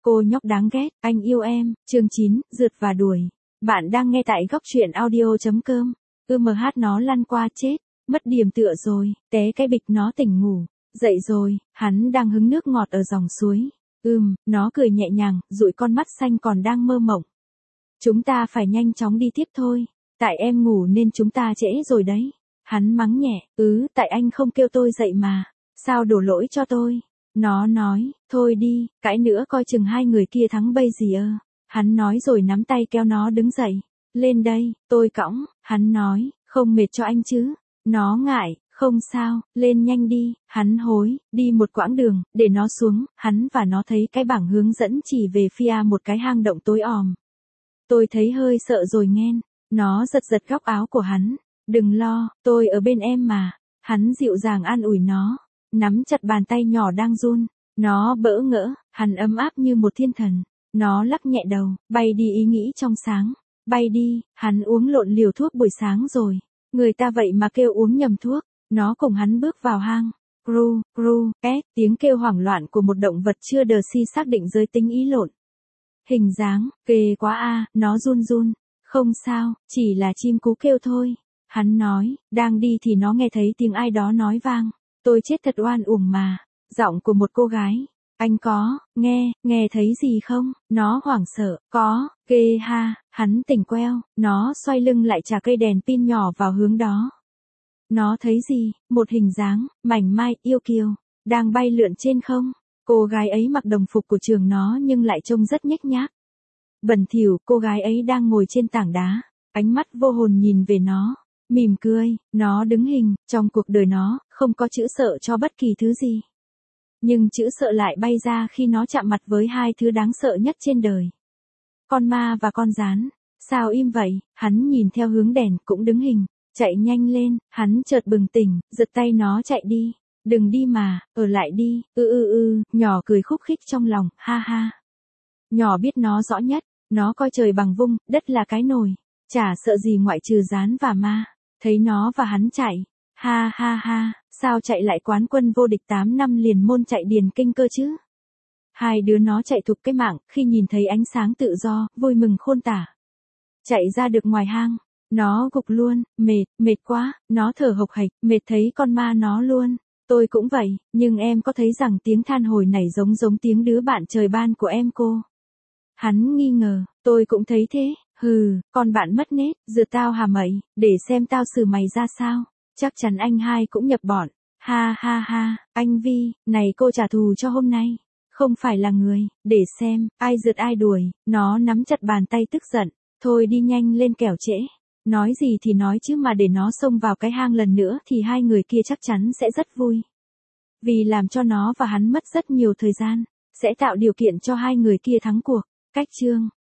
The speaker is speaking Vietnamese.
cô nhóc đáng ghét, anh yêu em, chương 9, rượt và đuổi. Bạn đang nghe tại góc truyện audio.com. Nó lăn qua chết, mất điểm tựa rồi, té cái bịch nó tỉnh ngủ. Dậy rồi, hắn đang hứng nước ngọt ở dòng suối. Nó cười nhẹ nhàng, dụi con mắt xanh còn đang mơ mộng. Chúng ta phải nhanh chóng đi tiếp thôi. Tại em ngủ nên chúng ta trễ rồi đấy. Hắn mắng nhẹ, tại anh không kêu tôi dậy mà. Sao đổ lỗi cho tôi? Nó nói, thôi đi, cãi nữa coi chừng hai người kia thắng bây gì ơ. Hắn nói rồi nắm tay kéo nó đứng dậy. Lên đây, tôi cõng, hắn nói, không mệt cho anh chứ. Nó ngại, không sao, lên nhanh đi, hắn hối, đi một quãng đường, để nó xuống, hắn và nó thấy cái bảng hướng dẫn chỉ về phía một cái hang động tối om. Tôi thấy hơi sợ rồi nghen, nó giật giật góc áo của hắn, đừng lo, tôi ở bên em mà, hắn dịu dàng an ủi nó, nắm chặt bàn tay nhỏ đang run, nó bỡ ngỡ, hắn ấm áp như một thiên thần, nó lắc nhẹ đầu, bay đi ý nghĩ trong sáng, bay đi, hắn uống lộn liều thuốc buổi sáng rồi, người ta vậy mà kêu uống nhầm thuốc. Nó cùng hắn bước vào hang. Gru, tiếng kêu hoảng loạn của một động vật chưa đờ si xác định giới tính ý lộn. Hình dáng, ghê quá a, nó run run. Không sao, chỉ là chim cú kêu thôi. Hắn nói, đang đi thì nó nghe thấy tiếng ai đó nói vang. Tôi chết thật oan uổng mà. Giọng của một cô gái. Anh có, nghe thấy gì không? Nó hoảng sợ, có, ghê ha, hắn tỉnh queo, nó xoay lưng lại chà cây đèn pin nhỏ vào hướng đó. Nó thấy gì? Một hình dáng, mảnh mai, yêu kiều, đang bay lượn trên không. Cô gái ấy mặc đồng phục của trường nó nhưng lại trông rất nhếch nhác. Bẩn thỉu, cô gái ấy đang ngồi trên tảng đá, ánh mắt vô hồn nhìn về nó, mỉm cười, nó đứng hình, trong cuộc đời nó, không có chữ sợ cho bất kỳ thứ gì. Nhưng chữ sợ lại bay ra khi nó chạm mặt với hai thứ đáng sợ nhất trên đời. Con ma và con gián. Sao im vậy? Hắn nhìn theo hướng đèn cũng đứng hình. Chạy nhanh lên, hắn chợt bừng tỉnh, giật tay nó chạy đi. Đừng đi mà, ở lại đi, nhỏ cười khúc khích trong lòng, ha ha. Nhỏ biết nó rõ nhất, nó coi trời bằng vung, đất là cái nồi. Chả sợ gì ngoại trừ gián và ma. Thấy nó và hắn chạy, ha ha ha, sao chạy lại quán quân vô địch 8 năm liền môn chạy điền kinh cơ chứ? Hai đứa nó chạy thục cái mạng, khi nhìn thấy ánh sáng tự do, vui mừng khôn tả. Chạy ra được ngoài hang. Nó gục luôn, mệt quá, nó thở hộc hạch, mệt thấy con ma nó luôn. Tôi cũng vậy, nhưng em có thấy rằng tiếng than hồi này giống tiếng đứa bạn trời ban của em cô? Hắn nghi ngờ, tôi cũng thấy thế, con bạn mất nết, giờ tao hả mày, để xem tao xử mày ra sao. Chắc chắn anh hai cũng nhập bọn, ha ha ha, anh Vi, này cô trả thù cho hôm nay. Không phải là người, để xem, ai rượt ai đuổi, nó nắm chặt bàn tay tức giận, thôi đi nhanh lên kẻo trễ. Nói gì thì nói chứ mà để nó xông vào cái hang lần nữa thì hai người kia chắc chắn sẽ rất vui. Vì làm cho nó và hắn mất rất nhiều thời gian, sẽ tạo điều kiện cho hai người kia thắng cuộc. Cách chương